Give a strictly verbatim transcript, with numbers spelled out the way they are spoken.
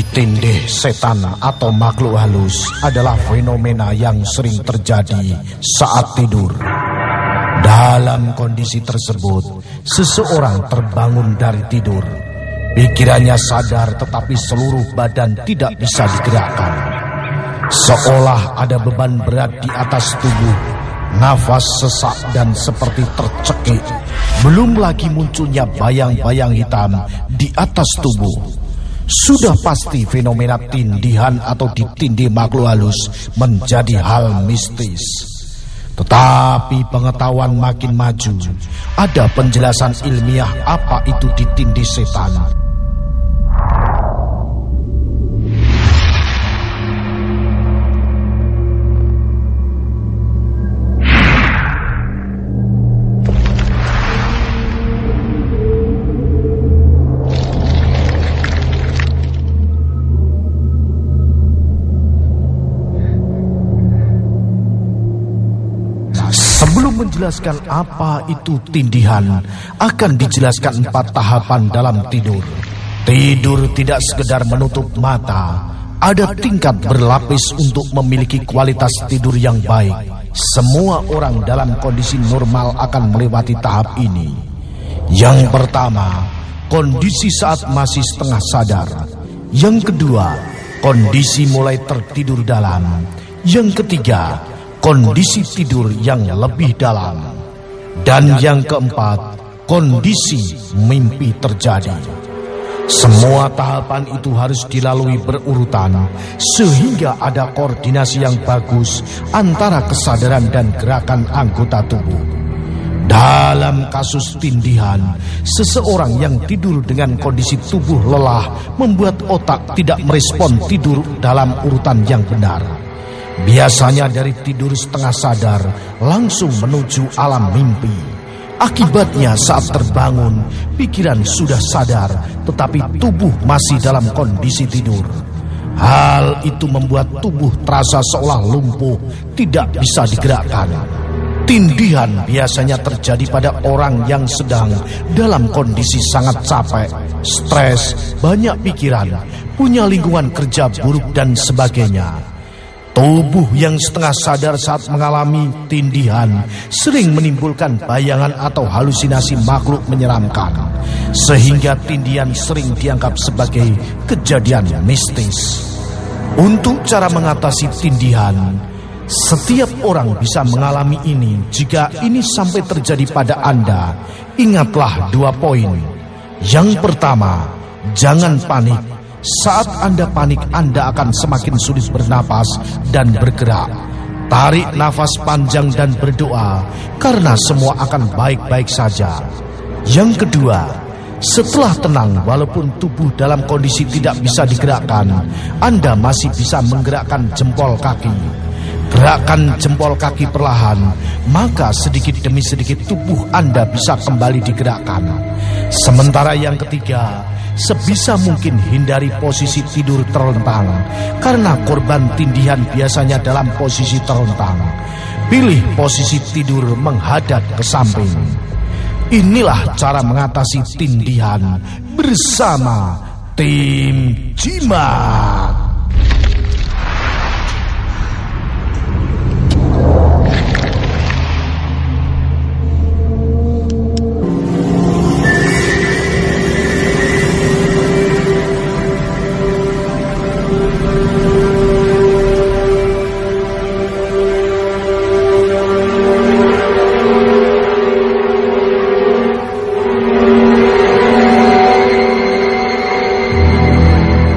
Ditindih setan atau makhluk halus adalah fenomena yang sering terjadi saat tidur. Dalam kondisi tersebut, seseorang terbangun dari tidur. Pikirannya sadar tetapi seluruh badan tidak bisa digerakkan. Seolah ada beban berat di atas tubuh. Nafas sesak dan seperti tercekik. Belum lagi munculnya bayang-bayang hitam di atas tubuh. Sudah pasti fenomena tindihan atau ditindih makhluk halus menjadi hal mistis. Tetapi pengetahuan makin maju. Ada penjelasan ilmiah apa itu ditindih setan. Sebelum menjelaskan apa itu tindihan, akan dijelaskan empat tahapan dalam tidur. Tidur tidak sekedar menutup mata, ada tingkat berlapis untuk memiliki kualitas tidur yang baik. Semua orang dalam kondisi normal akan melewati tahap ini. Yang pertama, kondisi saat masih setengah sadar. Yang kedua, kondisi mulai tertidur dalam. Yang ketiga, kondisi tidur yang lebih dalam. Dan yang keempat, kondisi mimpi terjadi. Semua tahapan itu harus dilalui berurutan sehingga ada koordinasi yang bagus antara kesadaran dan gerakan anggota tubuh. Dalam kasus tindihan, seseorang yang tidur dengan kondisi tubuh lelah membuat otak tidak merespon tidur dalam urutan yang benar. Biasanya dari tidur setengah sadar langsung menuju alam mimpi. Akibatnya saat terbangun, pikiran sudah sadar tetapi tubuh masih dalam kondisi tidur. Hal itu membuat tubuh terasa seolah lumpuh, tidak bisa digerakkan. Tindihan biasanya terjadi pada orang yang sedang dalam kondisi sangat capek, stres, banyak pikiran, punya lingkungan kerja buruk dan sebagainya. Tubuh yang setengah sadar saat mengalami tindihan sering menimbulkan bayangan atau halusinasi makhluk menyeramkan, sehingga tindihan sering dianggap sebagai kejadian mistis. Untuk cara mengatasi tindihan, setiap orang bisa mengalami ini. Jika ini sampai terjadi pada Anda, ingatlah dua poin. Yang pertama, jangan panik. Saat Anda panik, Anda akan semakin sulit bernapas dan bergerak. Tarik nafas panjang dan berdoa, karena semua akan baik-baik saja. Yang kedua, setelah tenang walaupun tubuh dalam kondisi tidak bisa digerakkan, Anda masih bisa menggerakkan jempol kaki. Gerakan jempol kaki perlahan, maka sedikit demi sedikit tubuh Anda bisa kembali digerakkan. Sementara yang ketiga, sebisa mungkin hindari posisi tidur terlentang, karena korban tindihan biasanya dalam posisi terlentang. Pilih posisi tidur menghadap ke samping. Inilah cara mengatasi tindihan bersama Tim Jimat.